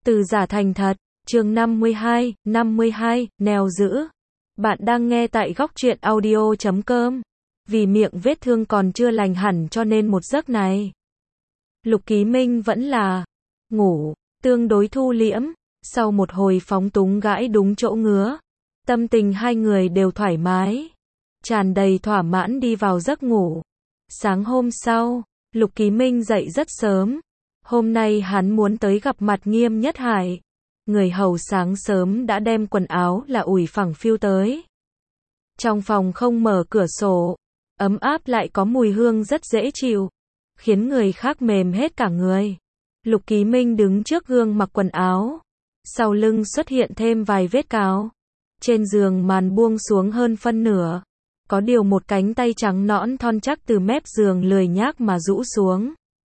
Từ giả thành thật, chương 52, nèo giữ. Bạn đang nghe tại góc truyện audio.com. Vì miệng vết thương còn chưa lành hẳn cho nên một giấc này, Lục Ký Minh vẫn là ngủ, tương đối thu liễm. Sau một hồi phóng túng gãi đúng chỗ ngứa, tâm tình hai người đều thoải mái, tràn đầy thỏa mãn đi vào giấc ngủ. Sáng hôm sau, Lục Ký Minh dậy rất sớm. Hôm nay hắn muốn tới gặp mặt Nghiêm Nhất Hải. Người hầu sáng sớm đã đem quần áo là ủi phẳng phiêu tới. Trong phòng không mở cửa sổ, ấm áp lại có mùi hương rất dễ chịu, khiến người khác mềm hết cả người. Lục Ký Minh đứng trước gương mặc quần áo, sau lưng xuất hiện thêm vài vết cào. Trên giường màn buông xuống hơn phân nửa, có điều một cánh tay trắng nõn thon chắc từ mép giường lười nhác mà rũ xuống.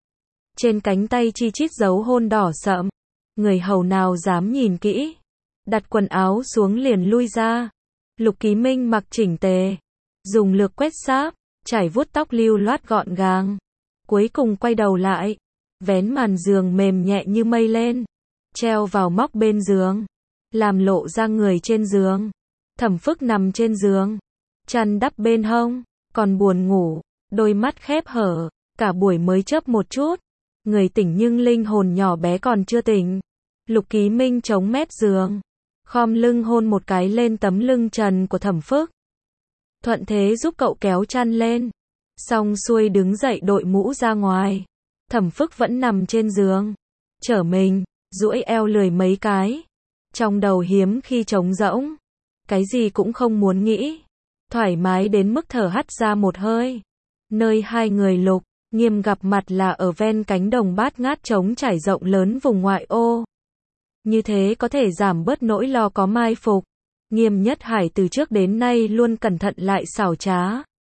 Trên cánh tay chi chít dấu hôn đỏ sậm, người hầu nào dám nhìn kỹ. Đặt quần áo xuống liền lui ra. Lục Ký Minh mặc chỉnh tề, dùng lược quét sáp, chải vuốt tóc lưu loát gọn gàng. Cuối cùng quay đầu lại, vén màn giường mềm nhẹ như mây lên, treo vào móc bên giường, làm lộ ra người trên giường. Thẩm Phức nằm trên giường, chăn đắp bên hông, còn buồn ngủ, đôi mắt khép hở, cả buổi mới chớp một chút. Người tỉnh nhưng linh hồn nhỏ bé còn chưa tỉnh. Lục Ký Minh chống mép giường, khom lưng hôn một cái lên tấm lưng trần của Thẩm Phức. Thuận thế giúp cậu kéo chăn lên. Xong xuôi đứng dậy đội mũ ra ngoài. Thẩm Phức vẫn nằm trên giường, trở mình, duỗi eo lười mấy cái. Trong đầu hiếm khi trống rỗng, cái gì cũng không muốn nghĩ. Thoải mái đến mức thở hắt ra một hơi. Nơi hai người Lục Nghiêm gặp mặt là ở ven cánh đồng bát ngát trống trải rộng lớn vùng ngoại ô. Như thế có thể giảm bớt nỗi lo có mai phục. Nghiêm Nhất Hải từ trước đến nay luôn cẩn thận lại xảo trá,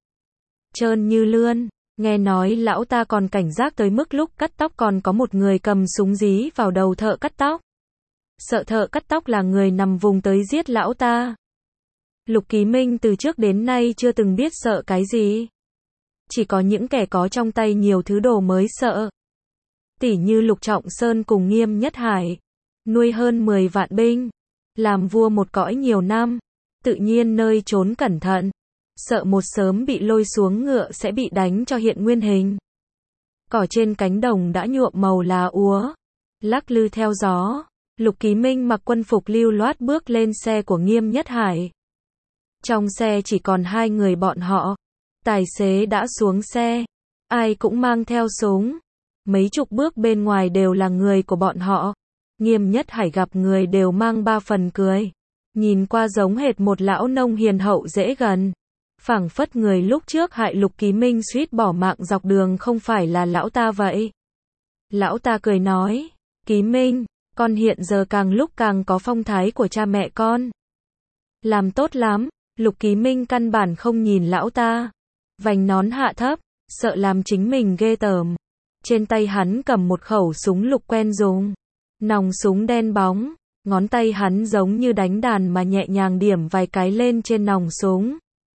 trơn như lươn. Nghe nói lão ta còn cảnh giác tới mức lúc cắt tóc còn có một người cầm súng dí vào đầu thợ cắt tóc. Sợ thợ cắt tóc là người nằm vùng tới giết lão ta. Lục Ký Minh từ trước đến nay chưa từng biết sợ cái gì. Chỉ có những kẻ có trong tay nhiều thứ đồ mới sợ. Tỉ như Lục Trọng Sơn cùng Nghiêm Nhất Hải, nuôi hơn 10 vạn binh, làm vua một cõi nhiều năm, tự nhiên nơi trốn cẩn thận, sợ một sớm bị lôi xuống ngựa sẽ bị đánh cho hiện nguyên hình. Cỏ trên cánh đồng đã nhuộm màu lá úa, lắc lư theo gió. Lục Ký Minh mặc quân phục lưu loát bước lên xe của Nghiêm Nhất Hải. Trong xe chỉ còn hai người bọn họ. Tài xế đã xuống xe, ai cũng mang theo súng. Mấy chục bước bên ngoài đều là người của bọn họ. Nghiêm Nhất Hải gặp người đều mang ba phần cười, nhìn qua giống hệt một lão nông hiền hậu dễ gần. Phảng phất người lúc trước hại Lục Ký Minh suýt bỏ mạng dọc đường không phải là lão ta vậy. Lão ta cười nói, Ký Minh, con hiện giờ càng lúc càng có phong thái của cha mẹ con. Làm tốt lắm. Lục Ký Minh căn bản không nhìn lão ta, vành nón hạ thấp, sợ làm chính mình ghê tởm. Trên tay hắn cầm một khẩu súng lục quen dùng, nòng súng đen bóng, ngón tay hắn giống như đánh đàn mà nhẹ nhàng điểm vài cái lên trên nòng súng.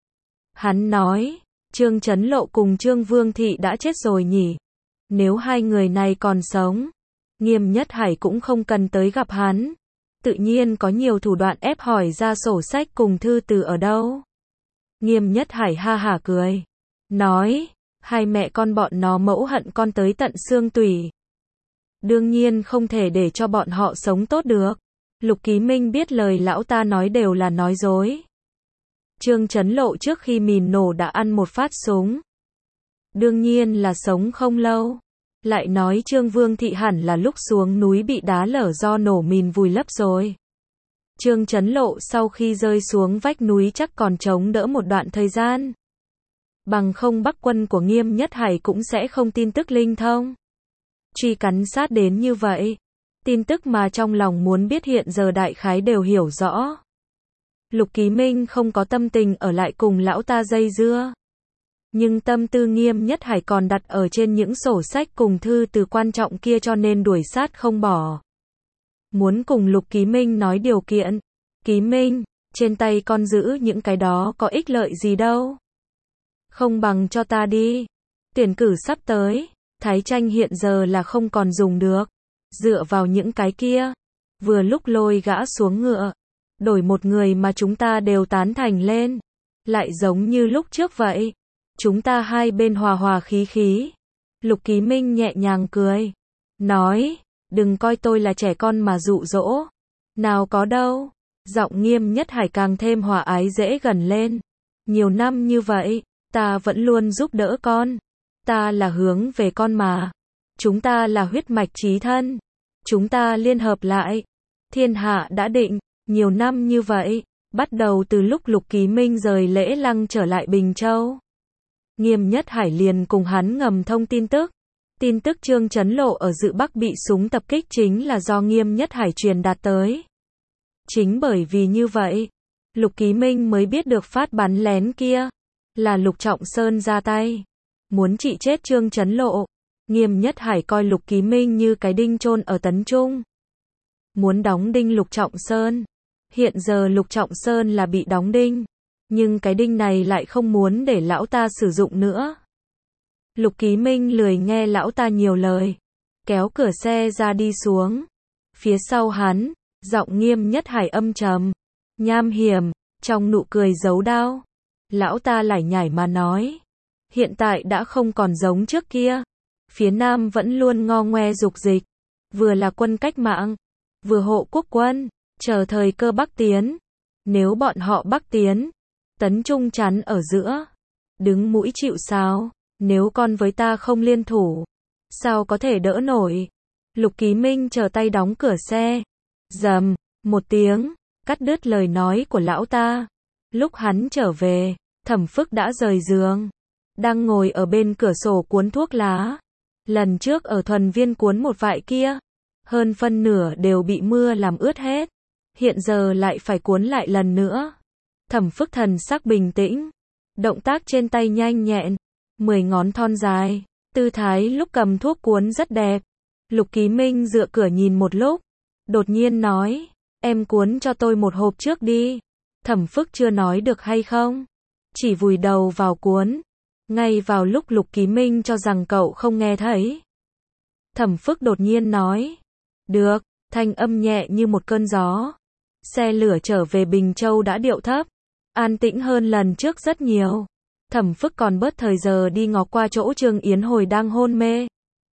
Hắn nói, Trương Chấn Lộ cùng Trương Vương Thị đã chết rồi nhỉ? Nếu hai người này còn sống, Nghiêm Nhất Hải cũng không cần tới gặp hắn. Tự nhiên có nhiều thủ đoạn ép hỏi ra sổ sách cùng thư từ ở đâu. Nghiêm Nhất Hải ha hả cười, nói, hai mẹ con bọn nó mẫu hận con tới tận xương tủy. Đương nhiên không thể để cho bọn họ sống tốt được. Lục Ký Minh biết lời lão ta nói đều là nói dối. Trương Chấn Lộ trước khi mìn nổ đã ăn một phát súng, đương nhiên là sống không lâu. Lại nói Trương Vương Thị hẳn là lúc xuống núi bị đá lở do nổ mìn vùi lấp rồi. Trương Chấn Lộ sau khi rơi xuống vách núi chắc còn chống đỡ một đoạn thời gian. Bằng không Bắc quân của Nghiêm Nhất Hải cũng sẽ không tin tức linh thông, truy cắn sát đến như vậy. Tin tức mà trong lòng muốn biết hiện giờ đại khái đều hiểu rõ. Lục Ký Minh không có tâm tình ở lại cùng lão ta dây dưa. Nhưng tâm tư Nghiêm Nhất Hải còn đặt ở trên những sổ sách cùng thư từ quan trọng kia cho nên đuổi sát không bỏ. Muốn cùng Lục Ký Minh nói điều kiện. Ký Minh, trên tay con giữ những cái đó có ích lợi gì đâu. Không bằng cho ta đi. Tuyển cử sắp tới, Thái Tranh hiện giờ là không còn dùng được. Dựa vào những cái kia, vừa lúc lôi gã xuống ngựa, đổi một người mà chúng ta đều tán thành lên, lại giống như lúc trước vậy. Chúng ta hai bên hòa hòa khí khí. Lục Ký Minh nhẹ nhàng cười, nói, đừng coi tôi là trẻ con mà dụ dỗ. Nào có đâu. Giọng Nghiêm Nhất Hải càng thêm hòa ái dễ gần lên. Nhiều năm như vậy, ta vẫn luôn giúp đỡ con. Ta là hướng về con mà. Chúng ta là huyết mạch chí thân. Chúng ta liên hợp lại. Thiên hạ đã định. Nhiều năm như vậy, bắt đầu từ lúc Lục Ký Minh rời Lễ Lăng trở lại Bình Châu, Nghiêm Nhất Hải liền cùng hắn ngầm thông tin tức. Tin tức Trương Chấn Lộ ở Dự Bắc bị súng tập kích chính là do Nghiêm Nhất Hải truyền đạt tới. Chính bởi vì như vậy, Lục Ký Minh mới biết được phát bắn lén kia là Lục Trọng Sơn ra tay, muốn trị chết Trương Chấn Lộ. Nghiêm Nhất Hải coi Lục Ký Minh như cái đinh chôn ở Tấn Trung, muốn đóng đinh Lục Trọng Sơn. Hiện giờ Lục Trọng Sơn là bị đóng đinh, nhưng cái đinh này lại không muốn để lão ta sử dụng nữa. Lục Ký Minh lười nghe lão ta nhiều lời, kéo cửa xe ra đi xuống. Phía sau hắn, giọng Nghiêm Nhất Hải âm trầm, nham hiểm, trong nụ cười giấu đau. Lão ta lải nhải mà nói, hiện tại đã không còn giống trước kia. Phía Nam vẫn luôn ngo ngoe dục dịch, vừa là quân cách mạng, vừa hộ quốc quân, chờ thời cơ Bắc tiến. Nếu bọn họ Bắc tiến, Tấn Trung chắn ở giữa, đứng mũi chịu sào. Nếu con với ta không liên thủ, sao có thể đỡ nổi. Lục Ký Minh chờ tay đóng cửa xe. Rầm, một tiếng, cắt đứt lời nói của lão ta. Lúc hắn trở về, Thẩm Phức đã rời giường, đang ngồi ở bên cửa sổ cuốn thuốc lá. Lần trước ở Thuần Viên cuốn một vại kia, hơn phân nửa đều bị mưa làm ướt hết. Hiện giờ lại phải cuốn lại lần nữa. Thẩm Phức thần sắc bình tĩnh, động tác trên tay nhanh nhẹn, 10 ngón thon dài, tư thái lúc cầm thuốc cuốn rất đẹp. Lục Ký Minh dựa cửa nhìn một lúc, đột nhiên nói, em cuốn cho tôi một hộp trước đi. Thẩm Phức chưa nói được hay không, chỉ vùi đầu vào cuốn. Ngay vào lúc Lục Ký Minh cho rằng cậu không nghe thấy, Thẩm Phức đột nhiên nói, được, thanh âm nhẹ như một cơn gió. Xe lửa trở về Bình Châu đã điệu thấp, an tĩnh hơn lần trước rất nhiều. Thẩm Phức còn bớt thời giờ đi ngó qua chỗ Trương Yến hồi đang hôn mê.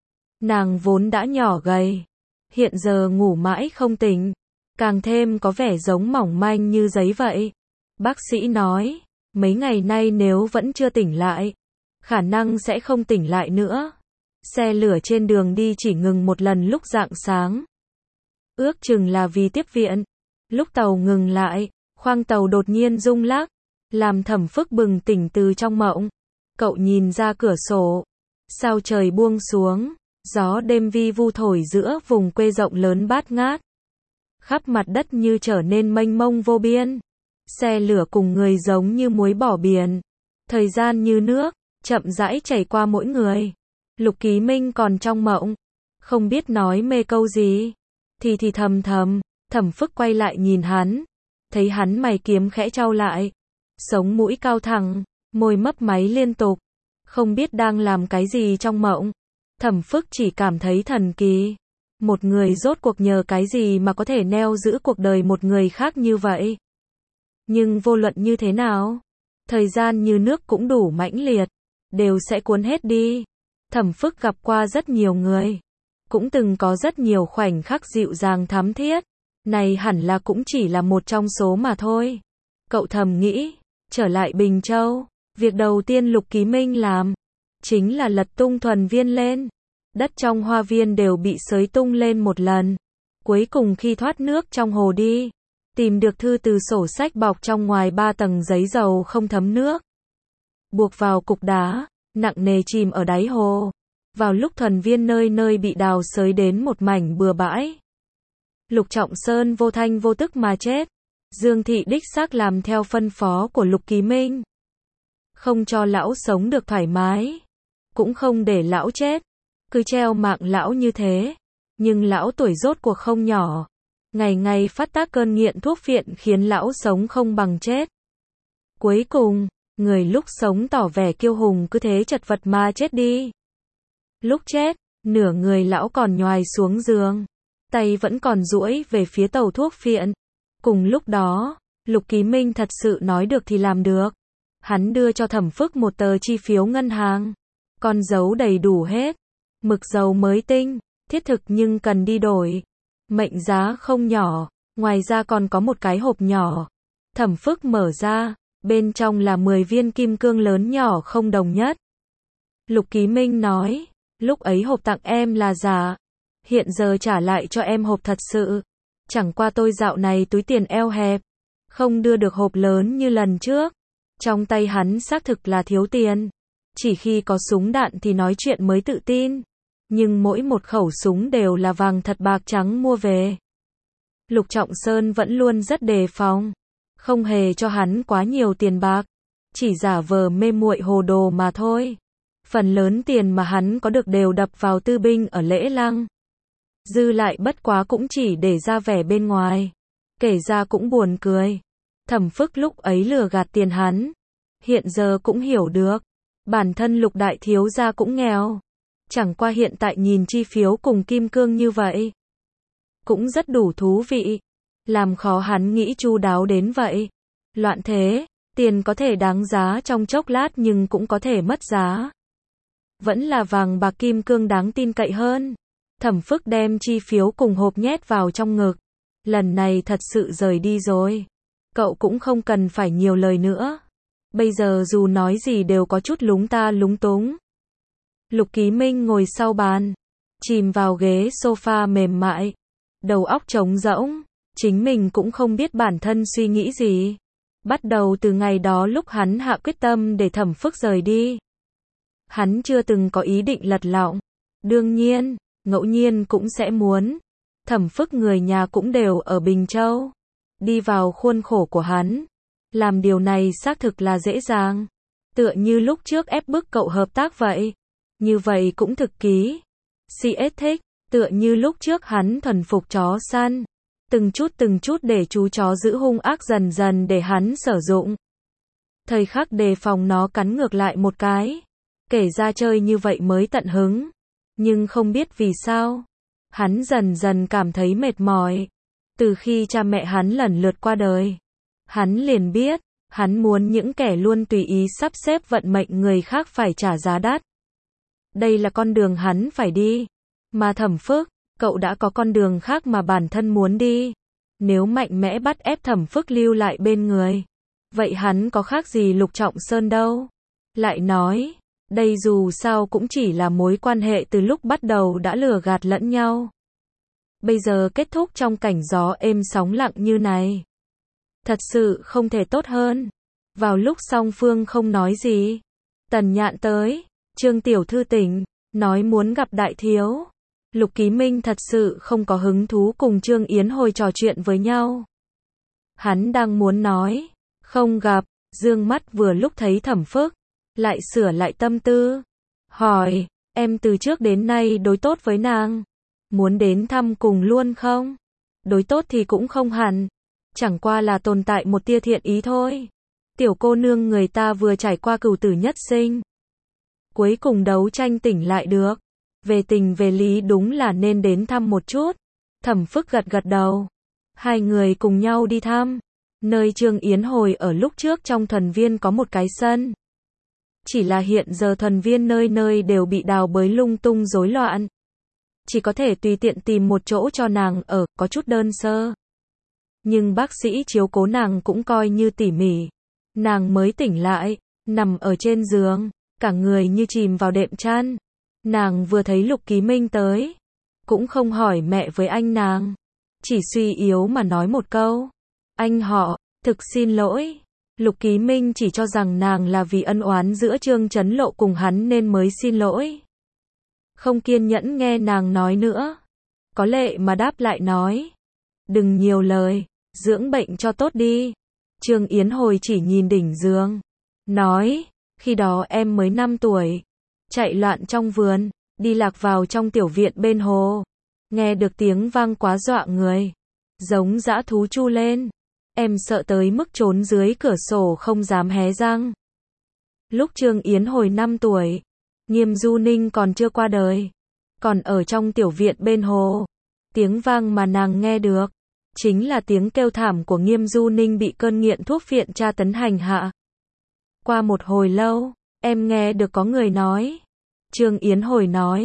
Nàng vốn đã nhỏ gầy, hiện giờ ngủ mãi không tỉnh, càng thêm có vẻ giống mỏng manh như giấy vậy. Bác sĩ nói, mấy ngày nay nếu vẫn chưa tỉnh lại, khả năng sẽ không tỉnh lại nữa. Xe lửa trên đường đi chỉ ngừng một lần lúc rạng sáng, ước chừng là vì tiếp viện. Lúc tàu ngừng lại, khoang tàu đột nhiên rung lắc, làm Thẩm Phức bừng tỉnh từ trong mộng. Cậu nhìn ra cửa sổ, sao trời buông xuống, gió đêm vi vu thổi giữa vùng quê rộng lớn bát ngát. Khắp mặt đất như trở nên mênh mông vô biên. Xe lửa cùng người giống như muối bỏ biển. Thời gian như nước, chậm rãi chảy qua mỗi người. Lục Ký Minh còn trong mộng, không biết nói mê câu gì. Thì thầm thầm, Thẩm Phức quay lại nhìn hắn, thấy hắn mày kiếm khẽ chau lại, sống mũi cao thẳng, môi mấp máy liên tục, không biết đang làm cái gì trong mộng. Thẩm Phức chỉ cảm thấy thần kỳ, một người rốt cuộc nhờ cái gì mà có thể neo giữ cuộc đời một người khác như vậy. Nhưng vô luận như thế nào, thời gian như nước cũng đủ mãnh liệt, đều sẽ cuốn hết đi. Thẩm Phức gặp qua rất nhiều người, cũng từng có rất nhiều khoảnh khắc dịu dàng thắm thiết, này hẳn là cũng chỉ là một trong số mà thôi. Cậu thầm nghĩ, trở lại Bình Châu, việc đầu tiên Lục Ký Minh làm, chính là lật tung Thuần Viên lên. Đất trong hoa viên đều bị xới tung lên một lần. Cuối cùng khi thoát nước trong hồ đi, tìm được thư từ sổ sách bọc trong ngoài 3 tầng giấy dầu không thấm nước, buộc vào cục đá, nặng nề chìm ở đáy hồ. Vào lúc Thuần Viên nơi nơi bị đào xới đến một mảnh bừa bãi, Lục Trọng Sơn vô thanh vô tức mà chết. Dương Thị đích xác làm theo phân phó của Lục Ký Minh, không cho lão sống được thoải mái, cũng không để lão chết, cứ treo mạng lão như thế. Nhưng lão tuổi rốt cuộc không nhỏ, ngày ngày phát tác cơn nghiện thuốc phiện khiến lão sống không bằng chết. Cuối cùng, người lúc sống tỏ vẻ kiêu hùng cứ thế chật vật mà chết đi. Lúc chết, nửa người lão còn nhoài xuống giường, tay vẫn còn duỗi về phía tàu thuốc phiện. Cùng lúc đó, Lục Ký Minh thật sự nói được thì làm được. Hắn đưa cho Thẩm Phức một tờ chi phiếu ngân hàng. Con dấu đầy đủ hết. Mực dầu mới tinh, thiết thực nhưng cần đi đổi. Mệnh giá không nhỏ, ngoài ra còn có một cái hộp nhỏ. Thẩm Phức mở ra, bên trong là 10 viên kim cương lớn nhỏ không đồng nhất. Lục Ký Minh nói, lúc ấy hộp tặng em là giả, hiện giờ trả lại cho em hộp thật sự. Chẳng qua tôi dạo này túi tiền eo hẹp, không đưa được hộp lớn như lần trước. Trong tay hắn xác thực là thiếu tiền, chỉ khi có súng đạn thì nói chuyện mới tự tin. Nhưng mỗi một khẩu súng đều là vàng thật bạc trắng mua về. Lục Trọng Sơn vẫn luôn rất đề phòng, không hề cho hắn quá nhiều tiền bạc, chỉ giả vờ mê muội hồ đồ mà thôi. Phần lớn tiền mà hắn có được đều đập vào tư binh ở Lễ Lăng. Dư lại bất quá cũng chỉ để ra vẻ bên ngoài. Kể ra cũng buồn cười. Thẩm Phức lúc ấy lừa gạt tiền hắn, hiện giờ cũng hiểu được. Bản thân Lục đại thiếu gia cũng nghèo. Chẳng qua hiện tại nhìn chi phiếu cùng kim cương như vậy, cũng rất đủ thú vị. Làm khó hắn nghĩ chu đáo đến vậy. Loạn thế, tiền có thể đáng giá trong chốc lát nhưng cũng có thể mất giá. Vẫn là vàng bạc kim cương đáng tin cậy hơn. Thẩm Phức đem chi phiếu cùng hộp nhét vào trong ngực. Lần này thật sự rời đi rồi. Cậu cũng không cần phải nhiều lời nữa. Bây giờ dù nói gì đều có chút lúng ta lúng túng. Lục Ký Minh ngồi sau bàn, chìm vào ghế sofa mềm mại, đầu óc trống rỗng, chính mình cũng không biết bản thân suy nghĩ gì. Bắt đầu từ ngày đó lúc hắn hạ quyết tâm để Thẩm Phức rời đi, hắn chưa từng có ý định lật lọng. Đương nhiên, ngẫu nhiên cũng sẽ muốn. Thẩm Phức người nhà cũng đều ở Bình Châu. Đi vào khuôn khổ của hắn. Làm điều này xác thực là dễ dàng. Tựa như lúc trước ép bức cậu hợp tác vậy. Như vậy cũng thực ký. CS thích, tựa như lúc trước hắn thuần phục chó săn. Từng chút để chú chó giữ hung ác dần dần để hắn sử dụng. Thời khắc đề phòng nó cắn ngược lại một cái. Kể ra chơi như vậy mới tận hứng. Nhưng không biết vì sao, hắn dần dần cảm thấy mệt mỏi. Từ khi cha mẹ hắn lần lượt qua đời, hắn liền biết, hắn muốn những kẻ luôn tùy ý sắp xếp vận mệnh người khác phải trả giá đắt. Đây là con đường hắn phải đi. Mà Thẩm Phức, cậu đã có con đường khác mà bản thân muốn đi. Nếu mạnh mẽ bắt ép Thẩm Phức lưu lại bên người, vậy hắn có khác gì Lục Trọng Sơn đâu. Lại nói, đây dù sao cũng chỉ là mối quan hệ từ lúc bắt đầu đã lừa gạt lẫn nhau. Bây giờ kết thúc trong cảnh gió êm sóng lặng như này. Thật sự không thể tốt hơn. Vào lúc song phương không nói gì, Tần Nhạn tới, Trương tiểu thư tỉnh, nói muốn gặp đại thiếu. Lục Ký Minh thật sự không có hứng thú cùng Trương Yến Hồi trò chuyện với nhau. Hắn đang muốn nói, không gặp, dương mắt vừa lúc thấy Thẩm Phức, lại sửa lại tâm tư. Hỏi, em từ trước đến nay đối tốt với nàng, muốn đến thăm cùng luôn không? Đối tốt thì cũng không hẳn, chẳng qua là tồn tại một tia thiện ý thôi. Tiểu cô nương người ta vừa trải qua cửu tử nhất sinh, cuối cùng đấu tranh tỉnh lại được. Về tình về lý đúng là nên đến thăm một chút. Thẩm Phức gật gật đầu. Hai người cùng nhau đi thăm. Nơi Trương Yến Hồi ở lúc trước trong thuần viên có một cái sân. Chỉ là hiện giờ thuần viên nơi nơi đều bị đào bới lung tung rối loạn. Chỉ có thể tùy tiện tìm một chỗ cho nàng ở, có chút đơn sơ. Nhưng bác sĩ chiếu cố nàng cũng coi như tỉ mỉ. Nàng mới tỉnh lại, nằm ở trên giường, cả người như chìm vào đệm chăn. Nàng vừa thấy Lục Ký Minh tới, cũng không hỏi mẹ với anh nàng, chỉ suy yếu mà nói một câu. Anh họ, thực xin lỗi. Lục Ký Minh chỉ cho rằng nàng là vì ân oán giữa Trương Chấn Lộ cùng hắn nên mới xin lỗi. Không kiên nhẫn nghe nàng nói nữa. Có lệ mà đáp lại nói. Đừng nhiều lời, dưỡng bệnh cho tốt đi. Trương Yến Hồi chỉ nhìn đỉnh giường, nói, khi đó em mới 5 tuổi. Chạy loạn trong vườn, đi lạc vào trong tiểu viện bên hồ. Nghe được tiếng vang quá dọa người. Giống dã thú chu lên. Em sợ tới mức trốn dưới cửa sổ không dám hé răng. Lúc Trương Yến Hồi 5 tuổi, Nghiêm Du Ninh còn chưa qua đời. Còn ở trong tiểu viện bên hồ. Tiếng vang mà nàng nghe được, chính là tiếng kêu thảm của Nghiêm Du Ninh bị cơn nghiện thuốc phiện tra tấn hành hạ. Qua một hồi lâu, em nghe được có người nói. Trương Yến Hồi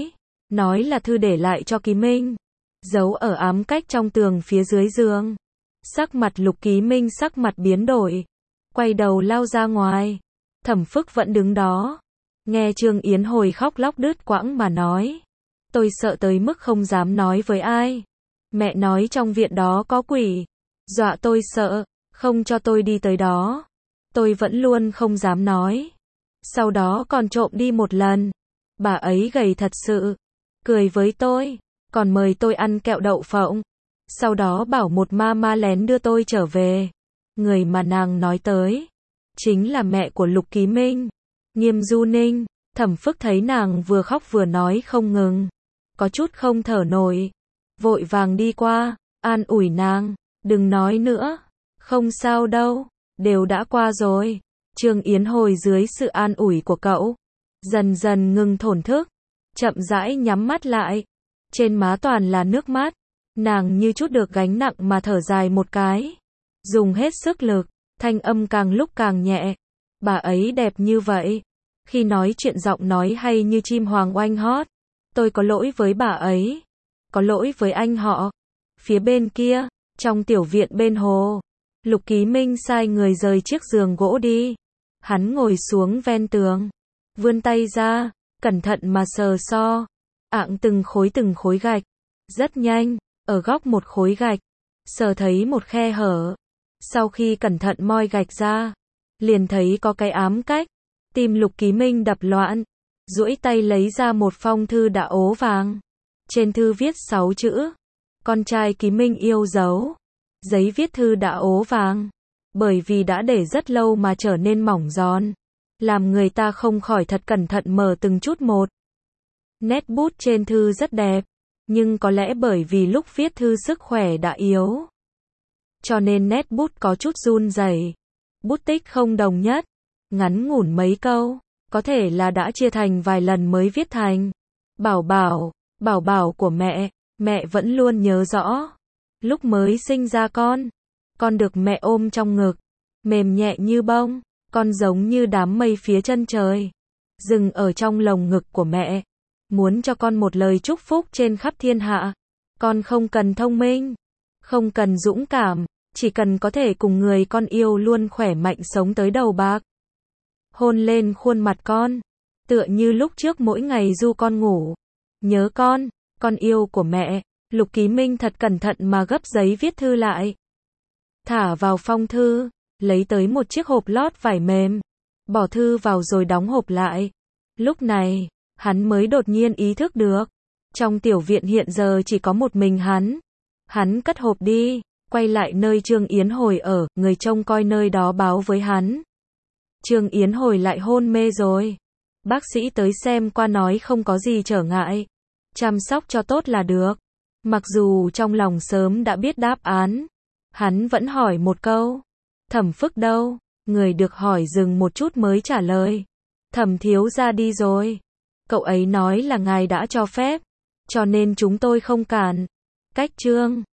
nói là thư để lại cho Ký Minh, giấu ở ám cách trong tường phía dưới giường. Sắc mặt Lục Ký Minh sắc mặt biến đổi, quay đầu lao ra ngoài. Thẩm Phức vẫn đứng đó, nghe Trương Yến Hồi khóc lóc đứt quãng mà nói. Tôi sợ tới mức không dám nói với ai. Mẹ nói trong viện đó có quỷ, dọa tôi sợ, không cho tôi đi tới đó. Tôi vẫn luôn không dám nói. Sau đó còn trộm đi một lần. Bà ấy gầy thật sự, cười với tôi, còn mời tôi ăn kẹo đậu phộng. Sau đó bảo một mama lén đưa tôi trở về. Người mà nàng nói tới chính là mẹ của Lục Ký Minh, Nghiêm Du Ninh. Thẩm Phức thấy nàng vừa khóc vừa nói không ngừng, có chút không thở nổi, vội vàng đi qua, an ủi nàng, đừng nói nữa, không sao đâu, đều đã qua rồi. Trương Yến Hồi dưới sự an ủi của cậu, dần dần ngừng thổn thức, chậm rãi nhắm mắt lại, trên má toàn là nước mắt, nàng như chút được gánh nặng mà thở dài một cái, dùng hết sức lực, thanh âm càng lúc càng nhẹ. Bà ấy đẹp như vậy, khi nói chuyện giọng nói hay như chim hoàng oanh hót. Tôi có lỗi với bà ấy, có lỗi với anh họ. Phía bên kia, trong tiểu viện bên hồ, Lục Ký Minh sai người rời chiếc giường gỗ đi. Hắn ngồi xuống ven tường, vươn tay ra, cẩn thận mà sờ so, ạng từng khối gạch. Rất nhanh, ở góc một khối gạch, sờ thấy một khe hở. Sau khi cẩn thận moi gạch ra, liền thấy có cái ám cách. Tim Lục Ký Minh đập loạn, duỗi tay lấy ra một phong thư đã ố vàng. Trên thư viết 6 chữ, con trai Ký Minh yêu dấu. Giấy viết thư đã ố vàng, bởi vì đã để rất lâu mà trở nên mỏng giòn, làm người ta không khỏi thật cẩn thận mở từng chút một. Nét bút trên thư rất đẹp, nhưng có lẽ bởi vì lúc viết thư sức khỏe đã yếu, cho nên nét bút có chút run rẩy. Bút tích không đồng nhất, ngắn ngủn mấy câu, có thể là đã chia thành vài lần mới viết thành. Bảo bảo của mẹ vẫn luôn nhớ rõ. Lúc mới sinh ra con được mẹ ôm trong ngực, mềm nhẹ như bông, con giống như đám mây phía chân trời, dừng ở trong lồng ngực của mẹ, muốn cho con một lời chúc phúc trên khắp thiên hạ. Con không cần thông minh, không cần dũng cảm, chỉ cần có thể cùng người con yêu luôn khỏe mạnh sống tới đầu bạc. Hôn lên khuôn mặt con, tựa như lúc trước mỗi ngày du con ngủ. Nhớ con yêu của mẹ. Lục Ký Minh thật cẩn thận mà gấp giấy viết thư lại, thả vào phong thư, lấy tới một chiếc hộp lót vải mềm, bỏ thư vào rồi đóng hộp lại. Lúc này, hắn mới đột nhiên ý thức được, trong tiểu viện hiện giờ chỉ có một mình hắn. Hắn cất hộp đi, quay lại nơi Trương Yến Hồi ở, người trông coi nơi đó báo với hắn. Trương Yến Hồi lại hôn mê rồi. Bác sĩ tới xem qua nói không có gì trở ngại, chăm sóc cho tốt là được. Mặc dù trong lòng sớm đã biết đáp án, hắn vẫn hỏi một câu. Thẩm Phức đâu? Người được hỏi dừng một chút mới trả lời. Thẩm thiếu gia đi rồi. Cậu ấy nói là ngài đã cho phép, cho nên chúng tôi không cản. Cách chương